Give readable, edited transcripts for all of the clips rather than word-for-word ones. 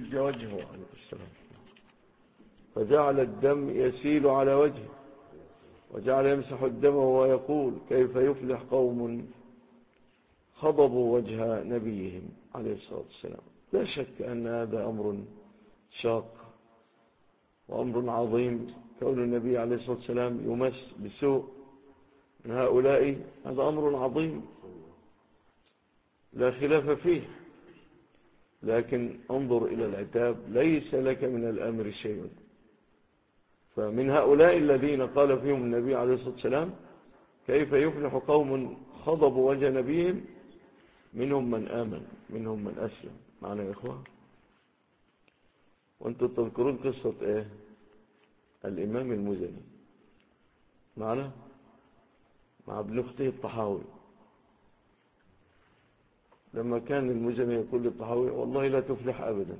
وشج وجهه عليه السلام، فجعل الدم يسيل على وجهه، وجعل يمسح الدم وهو يقول كيف يفلح قوم خضبوا وجه نبيهم عليه الصلاة والسلام. لا شك أن هذا أمر شاق وأمر عظيم، كون النبي عليه الصلاة والسلام يمس بسوء من هؤلاء، هذا أمر عظيم لا خلاف فيه. لكن انظر إلى العتاب، ليس لك من الأمر شيء. فمن هؤلاء الذين قال فيهم النبي عليه الصلاة والسلام كيف يفلح قوم خضبوا وجه نبيهم، منهم من آمن منهم من أسلم. معنا يا إخوة؟ وانتم تذكرون قصة ايه الإمام المزني معنا مع ابن اخته الطحاوي، لما كان المزني يقول للطحاوي والله لا تفلح أبدا،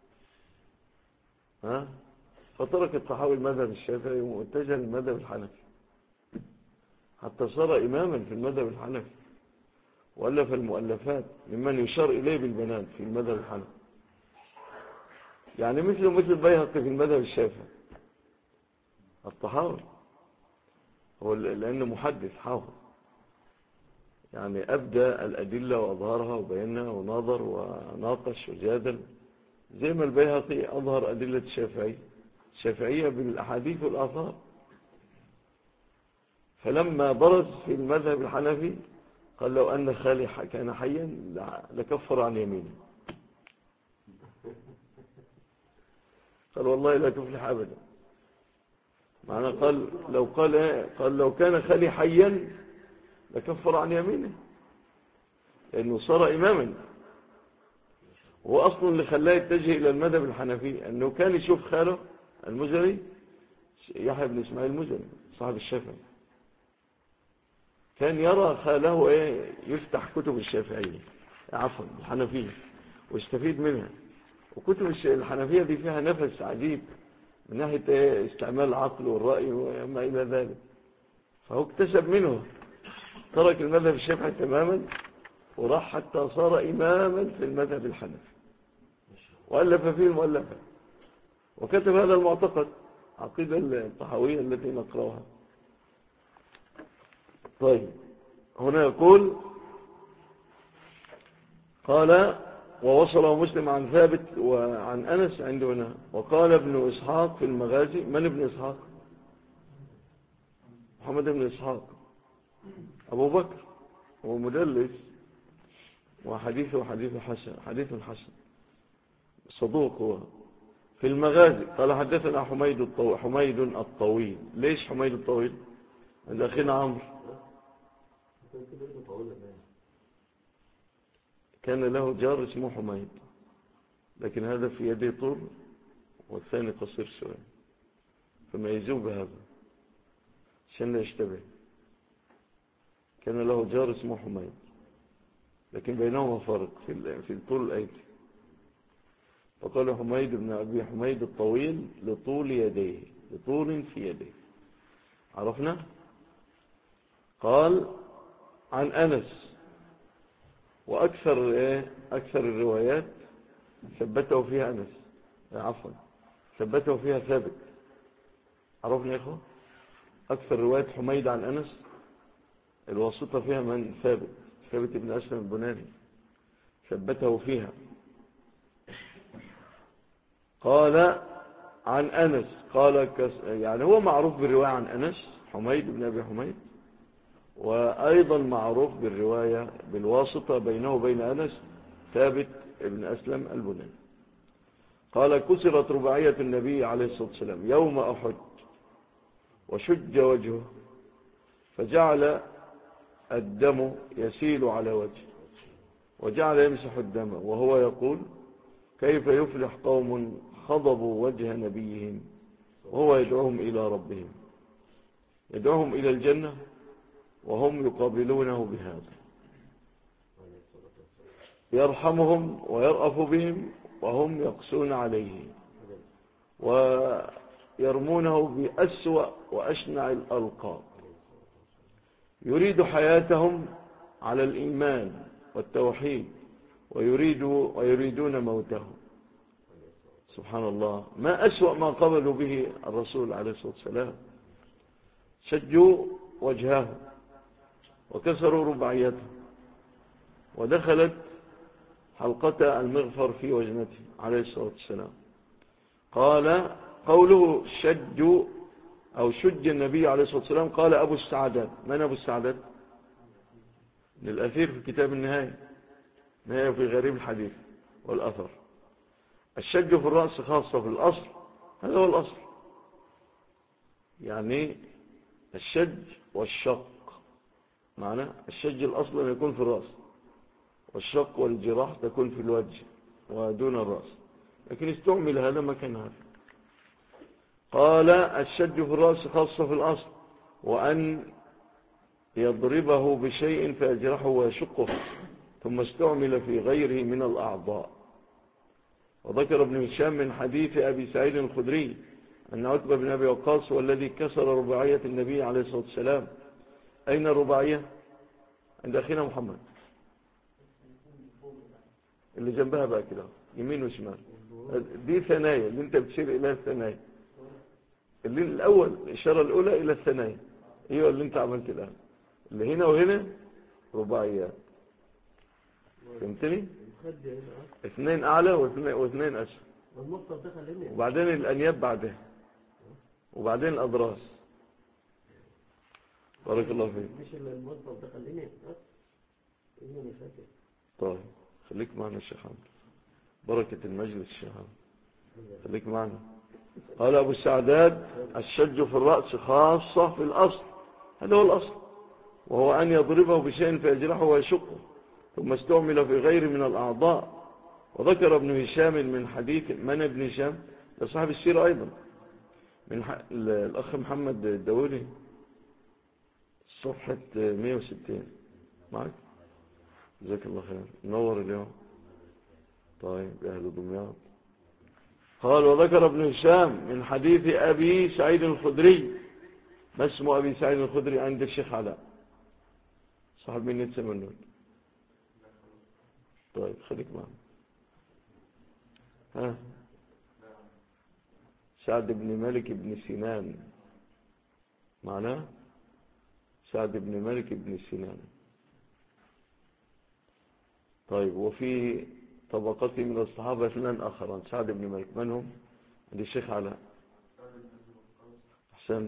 فترك الطحاوي المذهب الشافعي واتجه للمذهب الحنفي، حتى صار إماما في المذهب الحنفي، وألف المؤلفات ممن يشار إليه بالبنان في المذهب الحنفي، يعني مثل بيهقي في المذهب الشافعي. الطحاوي هو لأنه محدث حافظ، يعني أبدى الأدلة وأظهرها وبينها ونظر وناقش وجادل، زي ما البيهقي أظهر أدلة الشافعية بالأحاديث والآثار. فلما برز في المذهب الحنفي قال لو أن خالي كان حيا لكفر عن يمينه، قال والله لا تفلح أبدا. معنى قال لو كان خالي حيا لكفر عن يمينه، لأنه صار إماما. هو أصلا اللي خلاه يتجه إلى المذهب الحنفي أنه كان يشوف خاله المزني يحيى بن إسماعيل المزني صاحب الشافعي، كان يرى خاله يفتح كتب الشافعية عفوا الحنفية ويستفيد منها. وكتب الحنفية دي فيها نفس عجيب من ناحية استعمال العقل والرأي وما إلى ذلك، فهو اكتسب منه، ترك المذهب الشافعي تماما وراح حتى صار إماما في المذهب الحنفي، وألف فيه المؤلفة وكتب هذا المعتقد، عقيدة الطحاوية التي نقرأها. طيب هنا يقول قال ووصله مسلم عن ثابت وعن أنس عندنا. وقال ابن إسحاق في المغازي. من ابن إسحاق؟ محمد بن إسحاق أبو بكر، هو مدلس وحديثه حديث حسن صدوق. هو في المغازي قال حدثنا حميد الطويل. ليش حميد الطويل؟ عند أخينا عمرو كان له جار اسمه حميد، لكن هذا في يده طول والثاني قصير شوية، فميزوه بهذا عشان لا يشتبه. كان له جار اسمه حميد، لكن بينهما فرق في طول الأيدي، فقال حميد بن أبي حميد الطويل لطول يديه، لطول في يديه. عرفنا؟ قال عن أنس، وأكثر الروايات ثبته فيها أنس، عفوا ثبته فيها ثابت. عرفنا يا إخوة؟ أكثر رواية حميد عن أنس الواسطة فيها من ثابت بن أسلم البناني ثبته فيها. قال عن أنس قال يعني هو معروف بالرواية عن أنس حميد بن أبي حميد، وأيضا معروف بالرواية بالواسطة بينه وبين أنس ثابت بن أسلم البناني. قال كسرت رباعية النبي عليه الصلاة والسلام يوم أحد وشج وجهه، فجعل الدم يسيل على وجهه، وجعل يمسح الدم وهو يقول كيف يفلح قوم خضبوا وجه نبيهم، وهو يدعوهم إلى ربهم، يدعوهم إلى الجنة وهم يقابلونه بهذا، يرحمهم ويرأف بهم وهم يقسون عليه ويرمونه بأسوأ وأشنع الألقاب، يريد حياتهم على الإيمان والتوحيد ويريدون موتهم. سبحان الله، ما أسوأ ما قبلوا به الرسول عليه الصلاة والسلام. شجوا وجهه وكسروا رباعيته ودخلت حلقة المغفر في وجنته عليه الصلاة والسلام. قال قوله شج أو شج النبي عليه الصلاة والسلام، قال أبو السعدات. من أبو السعدات؟ للأثير في كتاب النهاية في غريب الحديث والأثر. الشج في الرأس خاصة في الأصل، هذا هو الأصل، يعني الشج والشق. معنى الشج الأصل أن يكون في الرأس، والشق والجراح تكون في الوجه ودون الرأس، لكن استعمل هذا مكان هذا. قال الشج في الرأس خاصة في الأصل، وأن يضربه بشيء فيجرحه ويشقه، ثم استعمل في غيره من الأعضاء. وذكر ابن هشام من حديث أبي سعيد الخدري أن عتبة بن أبي وقاص هو الذي كسر رباعية النبي عليه الصلاة والسلام. أين الرباعية؟ عند أخينا محمد، اللي جنبها بقى كده يمين وشمال. دي ثنايا اللي انت بتشير إلى الثنايا، اللي الأول الإشارة الأولى إلى الثنايا، ايوه اللي انت عملت الآن، اللي هنا وهنا رباعيات. فهمتني؟ اثنين أعلى واثنين أسفل، وبعدين الأنياب بعدها، وبعدين الأضراس. بارك الله فيك. مش الموظف ده خليني مش فاكر. طيب خليك معنا الشيخ حمد، بركة المجلس الشيخ حمد، خليك معنا. قال أبو السعداد الشج في الرأس خاصة في الأصل، هذا هو الأصل، وهو أن يضربه بشيء فيجرحه ويشقه، ثم استعمل في غير من الأعضاء. وذكر ابن هشام من حديث من ابن هشام لصاحب السيرة أيضا، من الأخ محمد الدولي، صفحة 160 معك. جزاك الله خير، نور اليوم. طيب أهل دمياط. قال وذكر ابن هشام من حديث أبي سعيد الخدري. ما اسم أبي سعيد الخدري عند الشيخ علاء؟ صاحب من يتسمنون. طيب خليك معنا. ها سعد بن مالك بن سنان معناه سعد بن مالك بن سنان. طيب وفي طبقته من الصحابة اثنان آخران سعد بن مالك، من هم؟ عند الشيخ علاء. أحسنت.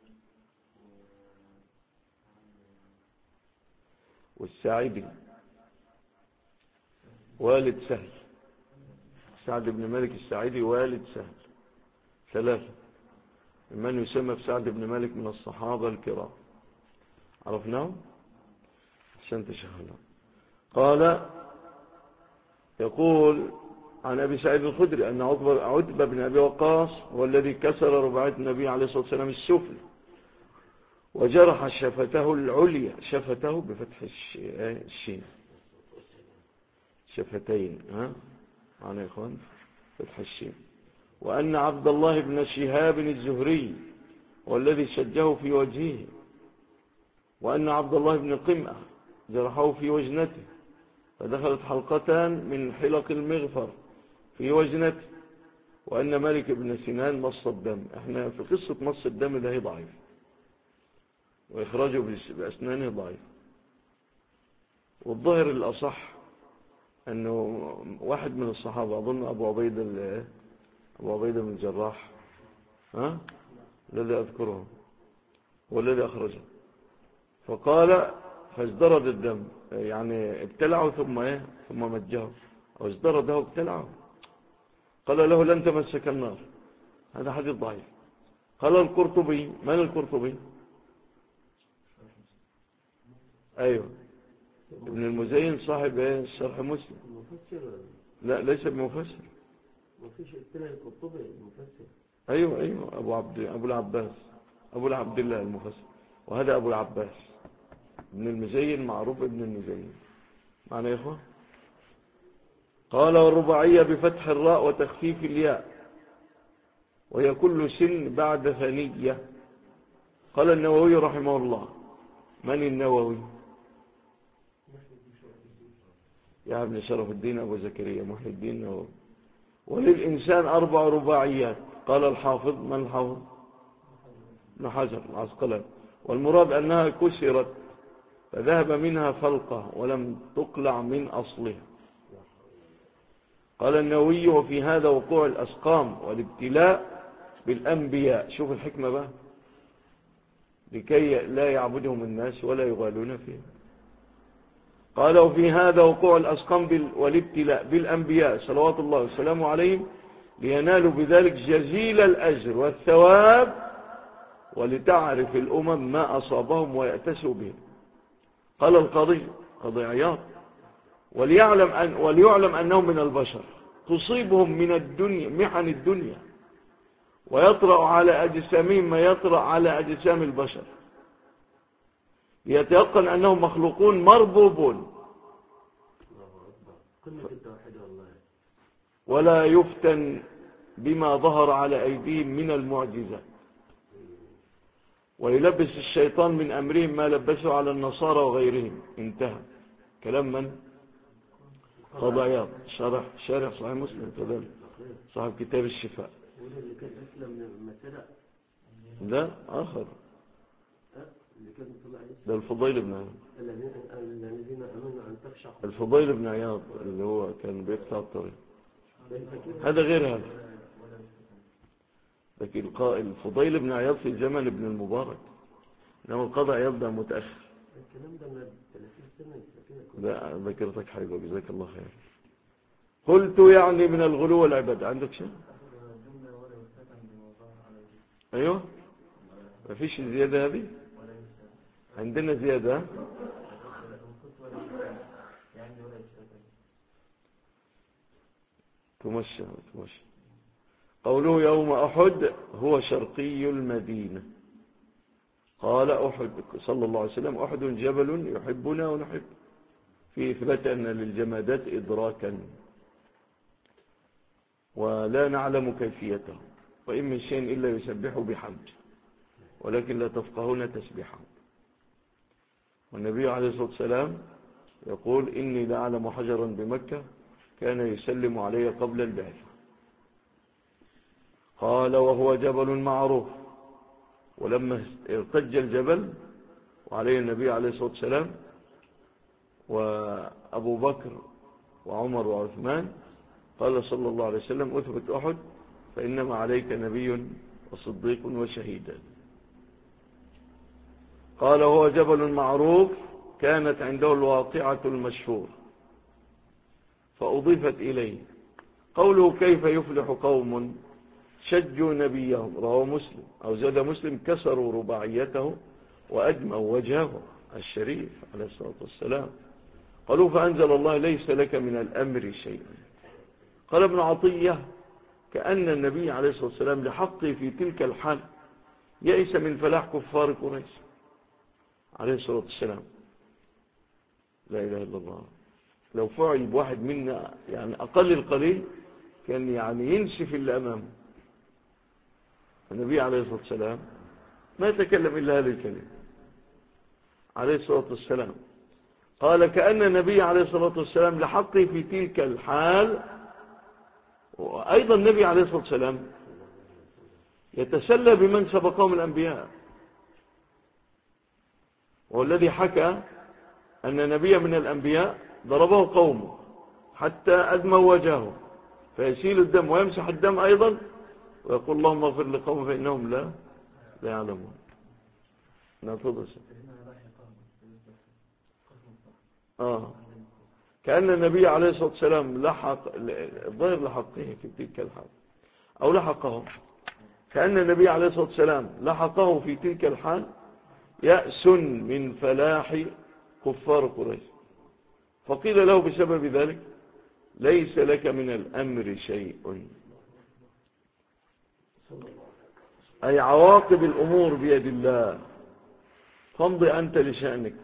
والساعدي والد سهل، سعد بن مالك الساعدي والد سهل، ثلاثة من يسمى بسعد بن مالك من الصحابة الكرام، عرفناهم. أحسنت شيخ علاء. قال يقول عن أبي سعيد الخدري أن عتبة بن أبي وقاص هو الذي كسر رباعية النبي عليه الصلاة والسلام السفل، وجرح شفته العليا، شفته بفتح الشين، شفتين، ها معنا يا إخوان، فتح الشين. وأن عبد الله بن شهاب الزهري هو الذي شجه في وجهه، وأن عبد الله بن قمأ جرحه في وجنته، فدخلت حلقتان من حلق المغفر في وجنته. وأن مالك بن سنان مص الدم. احنا في قصة مص الدم ده ضعيف، وإخراجه بأسنانه ضعيف. والظاهر الأصح أنه واحد من الصحابة، أظن أبو عبيدة بن الجراح، الذي أذكره هو الذي أخرجه، فقال فازدرد الدم، يعني ابتلعه ثم مجه، أو ازدرده ابتلعه. قال له لن تمسك النار. هذا حديث ضعيف. قال القرطبي، من القرطبي؟ أيوه ابن المزين صاحب الشرح مسلم. لا ليس بمفسر. أيوه أبو العباس، أبو عبد الله المفسر، وهذا أبو العباس ابن المزين، معروف ابن المزين معنى يا إخوة. قال والرباعية بفتح الراء وتخفيف الياء، وهي كل سن بعد ثنية. قال النووي رحمه الله. من النووي؟ يا ابن شرف الدين أبو زكريا محي الدين النووي، وللإنسان 4 رباعيات. قال الحافظ، من الحافظ؟ ابن حجر العسقلاني. والمراد أنها كسرت فذهب منها فلقة ولم تقلع من أصلها. قال النووي وفي هذا وقوع الأسقام والابتلاء بالأنبياء. شوف الحكمة بقى، لكي لا يعبدهم الناس ولا يغالون فيهم. قال وفي هذا وقوع الأسقام والابتلاء بالأنبياء صلوات الله وسلامه عليهم لينالوا بذلك جزيل الأجر والثواب ولتعرف الأمم ما أصابهم ويأتسوا به. قال القاضي عياض وليعلم أنهم من البشر تصيبهم من الدنيا محن الدنيا ويطرأ على أجسامهم ما يطرأ على أجسام البشر ليتيقن أنهم مخلوقون مربوبون ولا يفتن بما ظهر على أيديهم من المعجزات ويلبس الشيطان من أمرهم ما لبسوا على النصارى وغيرهم. انتهى كلام من؟ قاضي عياض شارح صحيح مسلم كذلك صاحب كتاب الشفاء. ده آخر ده الفضيل بن عياض. الفضيل بن عياض اللي هو كان بيقطع الطريق، هذا غير هذا. لكن الفضيل بن عياض في زمن ابن المبارك، انما القاضي عياض ده متأخر. الكلام ده من 30 سنة. لا ذكرتك حاجة جزاك الله خير. قلت يعني من الغلو والعبادة. عندك شيء؟ ايوه ما فيش زيادة هذه؟ عندنا زيادة. تمشى. قوله يوم أحد هو شرقي المدينة. قال أحد صلى الله عليه وسلم أحد جبل يحبنا ونحب، في إثبات أن للجمادات إدراكا ولا نعلم كيفيته، وإن من شيء إلا يسبح بحمد ولكن لا تفقهون تسبيحه. والنبي عليه الصلاة والسلام يقول إني لأعلم حجرا بمكة كان يسلم علي قبل البعثة. قال وهو جبل معروف. ولما ارتج الجبل وعليه النبي عليه الصلاة والسلام وأبو بكر وعمر وعثمان قال صلى الله عليه وسلم أثبت أحد فإنما عليك نبي وصديق وشهيدا. قال هو جبل معروف كانت عنده الواقعة المشهور فأضيفت إليه. قوله كيف يفلح قوم شجوا نبيهم رواه مسلم أو زاد مسلم كسروا رباعيته وأدموا وجهه الشريف عليه الصلاة والسلام. قالوا فأنزل الله ليس لك من الأمر شيء. قال ابن عطية كأن النبي عليه الصلاة والسلام لحقه في تلك الحال يئس من فلاح كفار قريش عليه الصلاة والسلام. لا إله إلا الله. لو فعل بواحد منا يعني أقل القليل كان يعني ينسف اللي أمامه. النبي عليه الصلاة والسلام ما يتكلم إلا هذه الكلمة عليه الصلاة والسلام. قال كأن النبي عليه الصلاة والسلام لحقه في تلك الحال. وأيضا النبي عليه الصلاة والسلام يتسلى بمن سبقهم الأنبياء، والذي حكى أن نبي من الأنبياء ضربه قومه حتى أدموا وجهه فيسيل الدم ويمسح الدم أيضا ويقول اللهم اغفر لقوم فإنهم لا يعلمون. كأن النبي عليه الصلاة والسلام لحق الظاهر لحقه في تلك الحال أو لحقه. كأن النبي عليه الصلاة والسلام لحقه في تلك الحال يأس من فلاح كفار قريش، فقيل له بسبب ذلك ليس لك من الأمر شيء، أي عواقب الأمور بيد الله فامضي أنت لشأنك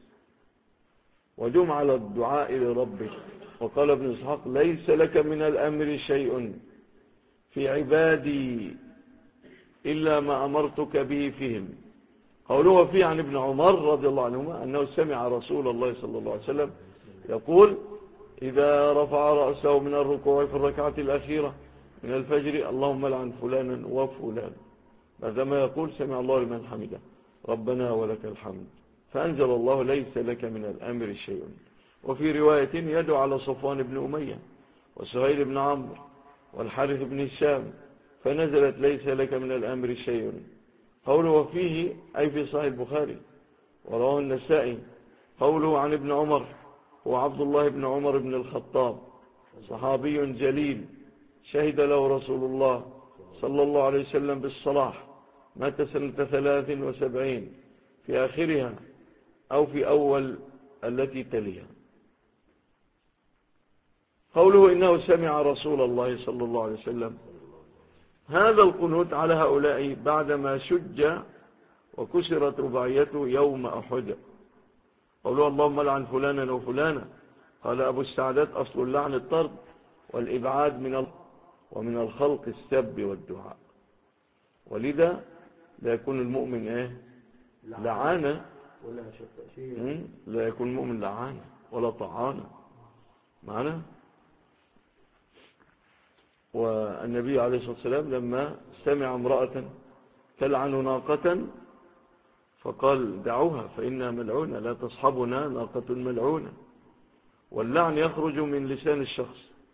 ودم على الدعاء لربك. وقال ابن إسحاق ليس لك من الأمر شيء في عبادي إلا ما أمرتك به فيهم. قوله فيه عن ابن عمر رضي الله عنهما أنه سمع رسول الله صلى الله عليه وسلم يقول إذا رفع رأسه من الركوع في الركعة الأخيرة من الفجر اللهم لعن فلانا وفلانا، بعدما يقول سمع الله لمن حمده ربنا ولك الحمد، فأنزل الله ليس لك من الأمر شيء. وفي رواية يدعو على صفوان بن أمية وسهيل بن عمرو والحارث بن هشام، فنزلت ليس لك من الأمر شيء. قوله وفيه أي في صحيح البخاري ورواه النسائي. قوله عن ابن عمر هو عبد الله بن عمر بن الخطاب، صحابي جليل شهد له رسول الله صلى الله عليه وسلم بالصلاح، مات سنة 73 في آخرها أو في أول التي تليها. قوله إنه سمع رسول الله صلى الله عليه وسلم، هذا القنوت على هؤلاء بعدما شج وكسرت رباعيته يوم أحد. قوله اللهم لعن فلانا وفلانا، قال أبو السعدات أصل اللعن الطرد والإبعاد ومن الخلق السب والدعاء، ولذا لا يكون المؤمن لعانة، لا يكون المؤمن لعانة ولا طعانة معنا. والنبي عليه الصلاة والسلام لما سمع امرأة تلعن ناقة فقال دعوها فإنها ملعونة، لا تصحبنا ناقة ملعونة. واللعن يخرج من لسان الشخص،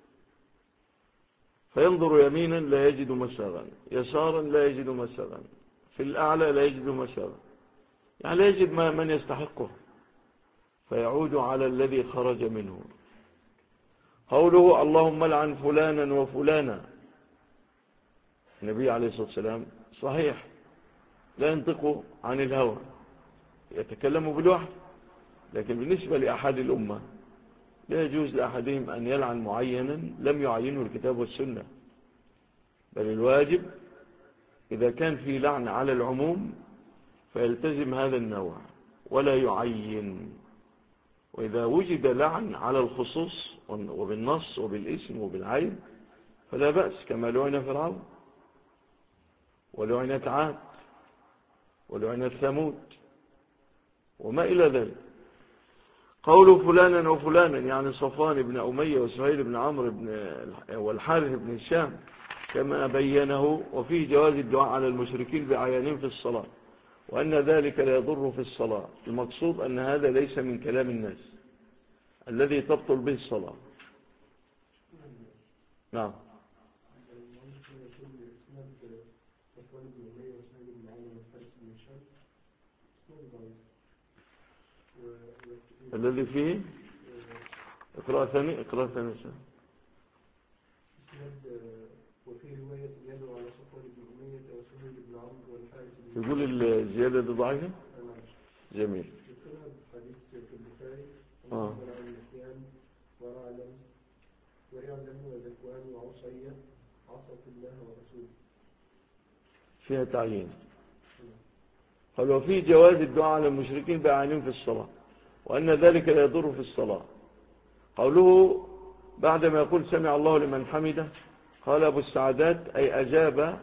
فينظر يمينا لا يجد مساغا، يسارا لا يجد مساغا، في الأعلى لا يجد مساغا، يعني لا يجد من يستحقه، فيعود على الذي خرج منه. قوله اللهم لعن فلانا وفلانا، النبي عليه الصلاة والسلام صحيح لا ينطق عن الهوى، يتكلم بالوحي، لكن بالنسبة لأحد الأمة لا يجوز لأحدهم أن يلعن معينا لم يعينه الكتاب والسنة، بل الواجب إذا كان في لعن على العموم فيلتزم هذا النوع ولا يعين، وإذا وجد لعن على الخصوص وبالنص وبالاسم وبالعين فلا بأس، كما لعن فرعون ولعنت عاد ولعنت ثمود وما إلى ذلك. قوله فلانا وفلانا يعني صفوان بن أمية وسهيل بن عمرو والحارث بن هشام كما بينه. وفيه جواز الدعاء على المشركين بعيانهم في الصلاة، وأن ذلك لا يضر في الصلاة. المقصود أن هذا ليس من كلام الناس الذي تبطل به الصلاة. نعم. الذي فيه اقرأ ثاني وفي رواية يدعو على صفوان بن أمية وسهيل بن عمرو والحارث بن هشام. يقول الزيادة دي ضعيفة. جميل. ذكرها حديث في البخاري اللهم لعن النسيان ويعلم وذكوان وعصية عصت الله ورسوله، فيها تعيين. قال وفي جواز الدعاء على المشركين بعينهم في الصلاة، وأن ذلك لا يضر في الصلاة. قوله بعدما يقول سمع الله لمن حمده، قال أبو السعدات أي أجاب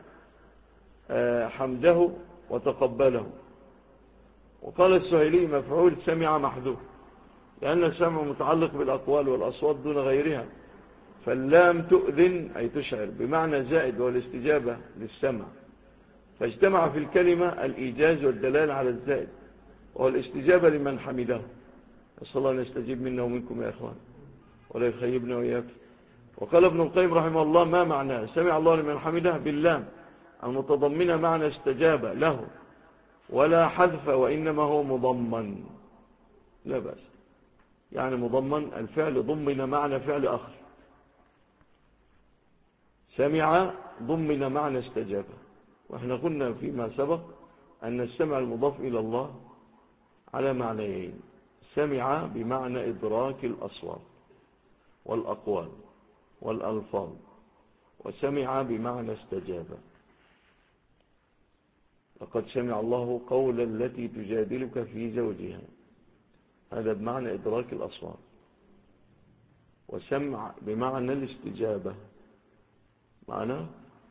حمده وتقبله. وقال السهيلي مفعول سمع محذوف، لأن السمع متعلق بالأقوال والأصوات دون غيرها، فاللام تؤذن أي تشعر بمعنى زائد والاستجابة للسمع، فاجتمع في الكلمة الإيجاز والدلال على الزائد وهو الاستجابة لمن حمده. أسأل الله أن يستجيب منا ومنكم يا إخوان ولا يخيبنا وإياك. وقال ابن القيم رحمه الله ما معناه سمع الله لمن حمده باللام المتضمنة معنى استجاب له ولا حذف، وإنما هو مضمن، لا بأس، يعني مضمن الفعل ضمن معنى فعل آخر، سمع ضمن معنى استجاب. وإحنا قلنا فيما سبق أن السمع المضاف إلى الله على معنيين، سمع بمعنى إدراك الأصوات والأقوال والألفاظ، وسمع بمعنى استجاب. لقد سمع الله قول التي تجادلك في زوجها، هذا بمعنى إدراك الأصوات، وسمع بمعنى الاستجابة معنى.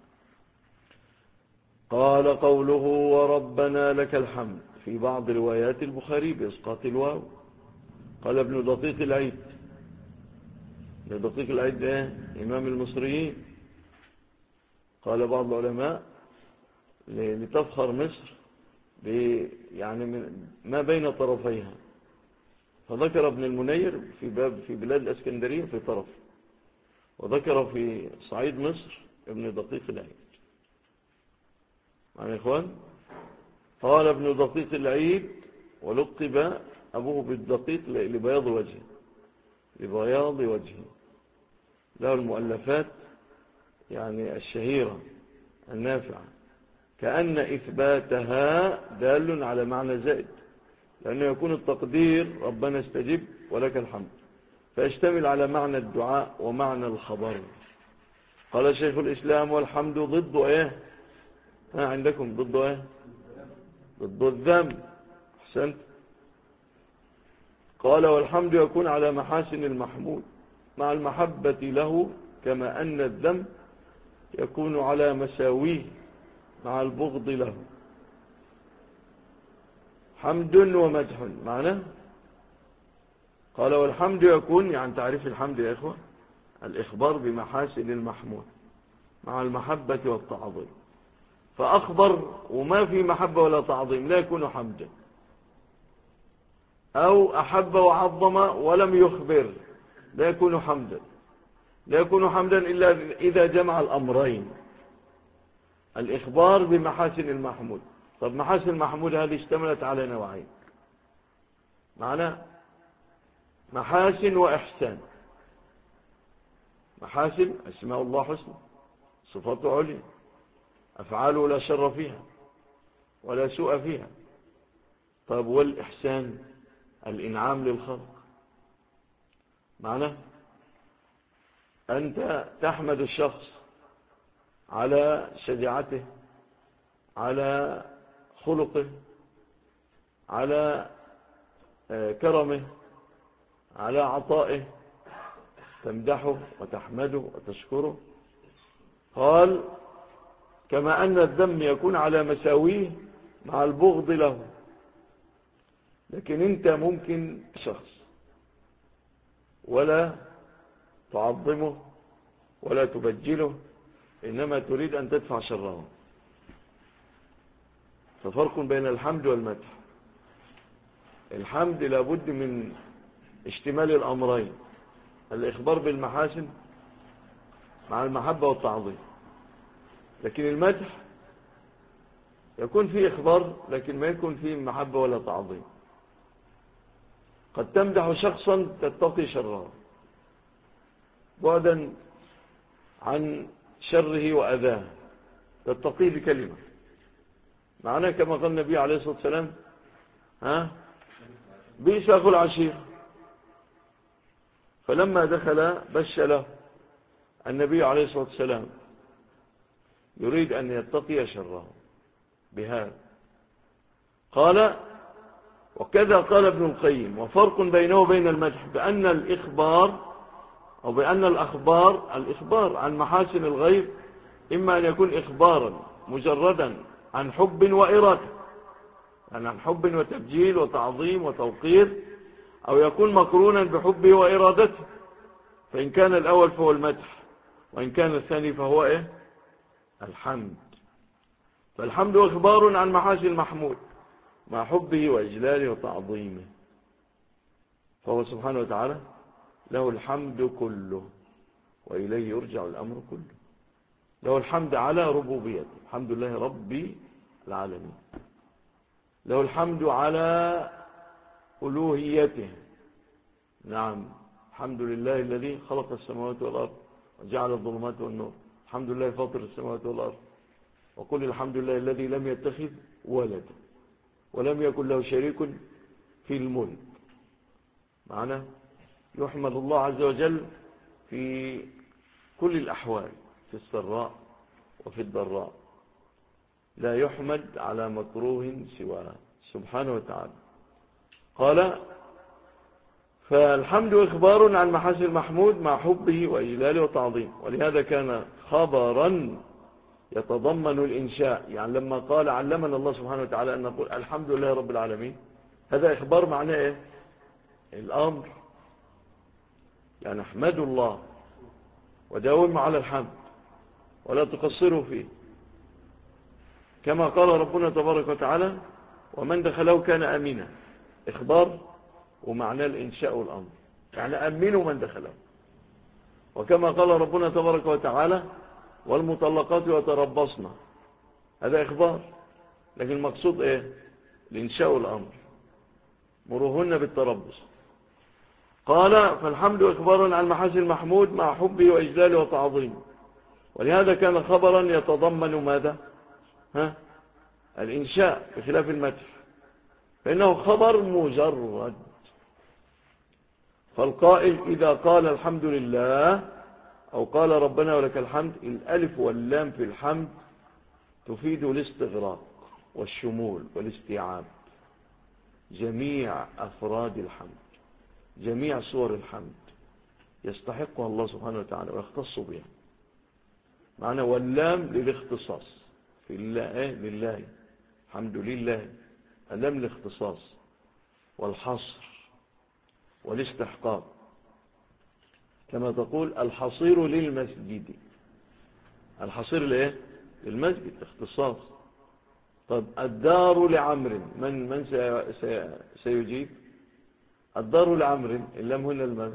قال قوله وربنا لك الحمد في بعض روايات البخاري بإسقاط الواو. قال ابن دقيق العيد دقيق العيد ده إمام المصريين. قال بعض العلماء لتفخر مصر يعني من ما بين طرفيها، فذكر ابن المنير في بلاد الإسكندرية في طرف، وذكر في صعيد مصر ابن دقيق العيد. معنا يا إخوان؟ قال ابن دقيق العيد ولقب أبوه بالدقيق لبياض وجهه، لبياض وجهه. له المؤلفات يعني الشهيرة النافعة، كأن إثباتها دال على معنى زائد، لأنه يكون التقدير ربنا استجب ولك الحمد، فيشتمل على معنى الدعاء ومعنى الخبر. قال شيخ الإسلام والحمد ضد إيه؟ ها عندكم ضد إيه؟ ضد الذم. أحسنت. قال والحمد يكون على محاسن المحمود مع المحبة له، كما أن الذم يكون على مساويه مع البغض له. حمد ومدح معناه. قال والحمد يكون، يعني تعريف الحمد يا إخوة، الإخبار بمحاسن المحمود مع المحبة والتعظيم. فأخبر وما في محبة ولا تعظيم لا يكون حمدا، أو أحب وعظم ولم يخبر لا يكون حمدا. لا يكون حمدا إلا إذا جمع الأمرين، الإخبار بمحاسن المحمود. طب محاسن المحمود هذه اشتملت على نوعين، معنى محاسن وإحسان. محاسن اسماء الله حسنى، صفاته عليا، أفعاله لا شر فيها ولا سوء فيها. طب والإحسان الإنعام للخلق، معنى أنت تحمد الشخص على شجاعته، على خلقه، على كرمه، على عطائه، تمدحه وتحمده وتشكره. قال كما أن الذم يكون على مساويه مع البغض له. لكن أنت ممكن شخص ولا تعظمه ولا تبجله، إنما تريد أن تدفع شره. ففرق بين الحمد والمدح. الحمد لابد من اشتمال الأمرين، الإخبار بالمحاسن مع المحبة والتعظيم. لكن المدح يكون فيه إخبار لكن ما يكون فيه محبة ولا تعظيم. قد تمدح شخصا تتقي شره بعدا عن شره وأذاه، تتقيه بكلمة. معناه كما قال النبي عليه الصلاة والسلام بئس أخو العشير. فلما دخل بش له النبي عليه الصلاة والسلام يريد أن يتقي شره بهذا. قال وكذا قال ابن القيم وفرق بينه وبين المدح بأن الإخبار أو بأن الإخبار عن محاسن الغير إما أن يكون إخبارا مجردا عن حب وإرادة، يعني عن حب وتبجيل وتعظيم وتوقير، أو يكون مقرونا بحبه وإرادته. فإن كان الأول فهو المدح، وإن كان الثاني فهو الحمد. فالحمد إخبار عن محاسن المحمود مع حبه وإجلاله وتعظيمه، فهو سبحانه وتعالى له الحمد كله وإليه يرجع الأمر كله. له الحمد على ربوبيته، الحمد لله رب العالمين. له الحمد على ألوهيته، نعم، الحمد لله الذي خلق السماوات والأرض وجعل الظلمات والنور، الحمد لله فاطر السماوات والأرض. وقل الحمد لله الذي لم يتخذ ولدا ولم يكن له شريك في الملك. معنى يحمد الله عز وجل في كل الأحوال، في السراء وفي الضراء، لا يحمد على مكروه سواه سبحانه وتعالى. قال فالحمد إخبار عن محاسن المحمود مع حبه وإجلاله وتعظيمه، ولهذا كان خبرا يتضمن الإنشاء. يعني لما قال علمنا الله سبحانه وتعالى أن نقول الحمد لله رب العالمين، هذا إخبار معناه الأمر. يعني احمدوا الله وداوموا على الحمد ولا تقصروا فيه، كما قال ربنا تبارك وتعالى ومن دخله كان أمينا. إخبار ومعناه الإنشاء والأمر، يعني أمنوا من دخله. وكما قال ربنا تبارك وتعالى والمطلقات يتربصن، هذا إخبار، لكن المقصود إيه؟ الإنشاء والأمر، مروهن بالتربص. قال فالحمد إخبار عن محاسن المحمود مع حبه وإجلاله وتعظيمه، ولهذا كان خبرا يتضمن ماذا؟ الإنشاء بخلاف المدح، فإنه خبر مجرد. فالقائل إذا قال الحمد لله أو قال ربنا ولك الحمد، الألف واللام في الحمد تفيد الاستغراق والشمول والاستيعاب، جميع أفراد الحمد، جميع صور الحمد يستحقها الله سبحانه وتعالى ويختص بها. معنى واللام للاختصاص في الله، لله، الحمد لله، اللام للاختصاص والحصر والاستحقاق، كما تقول الحصير للمسجد، الحصير لإيه؟ للمسجد، اختصاص. طب الدار لعمر، من سيجيب؟ الدار لعمر، اللام هنا الماذا؟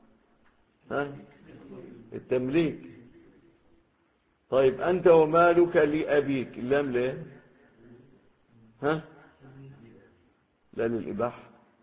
التمليك. طيب أنت ومالك لأبيك، اللام ليه؟ لا للإباحة،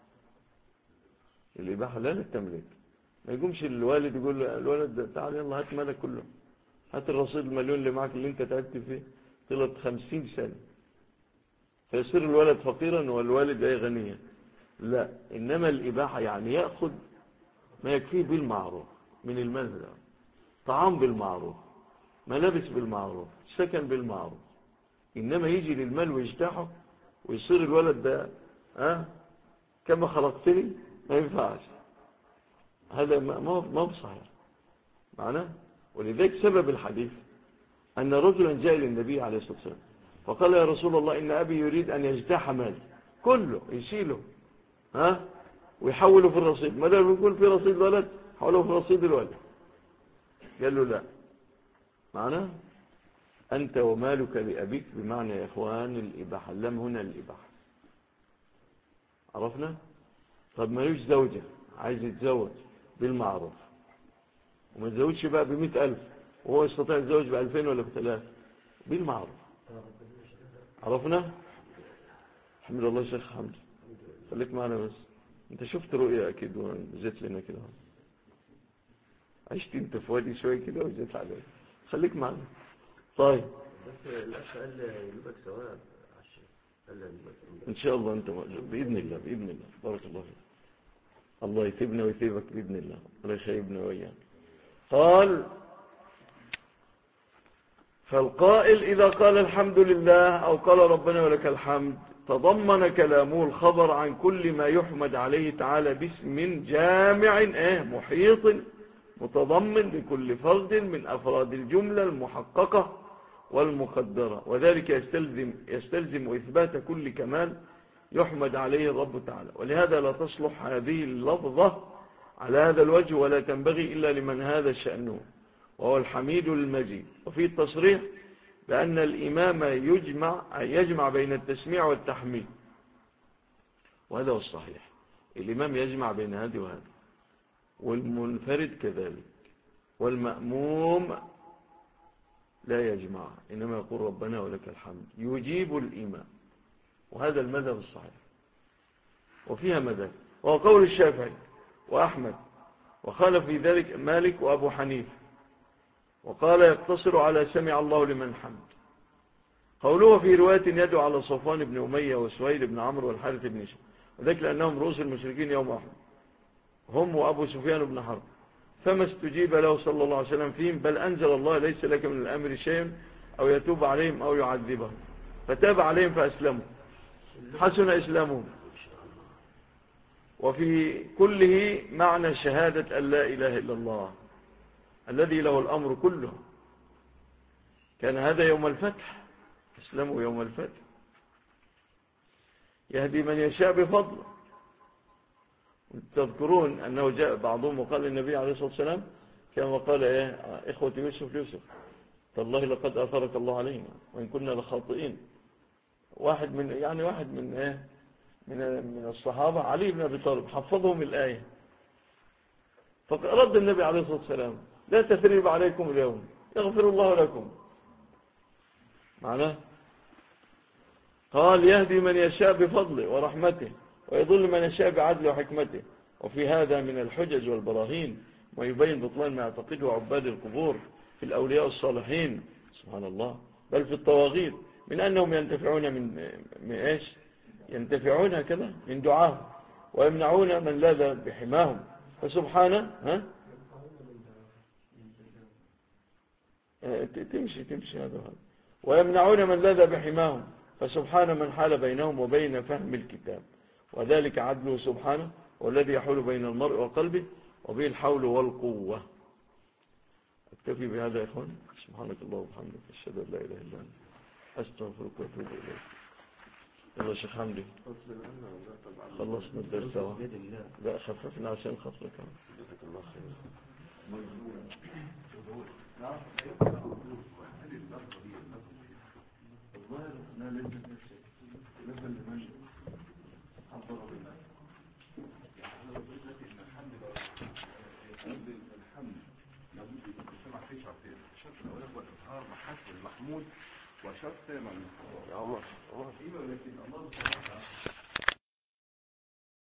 الإباحة لا للتمليك. ما يقومش الوالد يقول له الولد تعال يلا هات مالك كله، هات الرصيد المليون اللي معك اللي انت تعبت فيه طلت 50 سنة، فيصير الولد فقيرا والوالد غنيا. لا، إنما الإباحة يعني يأخذ ما يكفيه بالمعروف من المال ده، طعام بالمعروف، ملابس بالمعروف، سكن بالمعروف. إنما يجي للمال ويجتاحه ويصير الولد ده كما خلقتني، ما ينفعش، هذا ما بصحيح معناه. ولذلك سبب الحديث أن رجلا جاء للنبي عليه الصلاة والسلام فقال يا رسول الله إن أبي يريد أن يجتاح مالي كله، يشيله ويحوله في الرصيد، ما دام يقول في رصيد ولد حوله في رصيد الولد. قال له لا، معناه أنت ومالك لأبيك، بمعنى يا إخوان الإباحة، اللام هنا الإباحة، عرفنا؟ طب ما يوش زوجة عايز يتزوج بالمعروف وما يتزوجش بقى ب100,000 وهو يستطيع يتزوج ب2000 ولا ب3 بالمعروف، عرفنا؟ الحمد لله شيخ حمد، خليك معنا بس، انت شفت رؤية اكيد وجيت لنا كده، عشت انت في وادي شوية كده وجيت عليك، خليك معنا. طيب بس الأخ قال يبقى ثواب ان شاء الله، انت بإذن الله، بإذن الله، بارك الله فيك، الله يثيبنا ويثيبك بإذن الله، ولا يخيبنا وإياك. قال فالقائل إذا قال الحمد لله أو قال ربنا ولك الحمد تضمن كلامه الخبر عن كل ما يحمد عليه تعالى باسم جامع محيط متضمن لكل فرد من أفراد الجملة المحققة والمقدرة، وذلك يستلزم إثبات كل كمال يحمد عليه الرب تعالى. ولهذا لا تصلح هذه اللفظة على هذا الوجه ولا تنبغي إلا لمن هذا شأنه وهو الحميد المجيد. وفي التصريح بأن الإمام يجمع بين التسميع والتحميد، وهذا هو الصحيح، الإمام يجمع بين هذا وهذا، والمنفرد كذلك، والمأموم لا يجمع، إنما يقول ربنا ولك الحمد، يجيب الإمام، وهذا المذهب الصحيح. وفيها مذهب، وهو قول الشافعي وأحمد، وخالف في ذلك مالك وأبو حنيفة، وقال يقتصر على سمع الله لمن حمد. قوله في رواية يدعو على صفوان بن أمية وسويد بن عمرو والحارث بن شهاب، وذلك لأنهم رؤوس المشركين يوم أحد، هم وأبو سفيان بن حرب، فما استجيب له صلى الله عليه وسلم فيهم، بل أنزل الله ليس لك من الأمر شيء أو يتوب عليهم أو يعذبهم، فتاب عليهم فأسلموا، حسن إسلامهم. وفي كله معنى شهادة أن لا إله إلا الله الذي له الأمر كله. كان هذا يوم الفتح، اسلموا يوم الفتح، يهدي من يشاء بفضله. تذكرون أنه جاء بعضهم وقال النبي عليه الصلاة والسلام كما قال إخوة يوسف تالله لقد أثرك الله علينا وإن كنا لخاطئين. واحد من الصحابة علي بن أبي طالب حفظهم الآية، فرد النبي عليه الصلاة والسلام لا تثريب عليكم اليوم يغفر الله لكم. معناه قال يهدي من يشاء بفضله ورحمته ويضل من يشاء بعدله وحكمته. وفي هذا من الحجج والبراهين ما يبين بطلان ما يعتقده عباد القبور في الأولياء الصالحين سبحان الله، بل في الطواغيت، من أنهم ينتفعون من إيش؟ ينتفعون كذا من دعاهم ويمنعون من لاذ بحماهم فسبحانه تمشي هذا ويمنعون من لاذ بحماهم فسبحان من حال بينهم وبين فهم الكتاب وذلك عدله سبحانه والذي يحول بين المرء وقلبه وبه الحول والقوة. اكتفي بهذا يا إخوان. سبحانك الله وبحمدك أشهد أن لا إله إلا أنت أستغفرك وأتوب إليك. يلا شيخ حمدي خلصنا الدرس اهو. لا خففنا عشان خاطرك. جزاك الله خير. الظاهر انها لازم لمن حضر بنا يعني انا قلت لك ان الحمد لابد ان تسمع فيه شرطين. الشرط الاولاني هو الاظهار محسن المحمود وشرط ثاني الله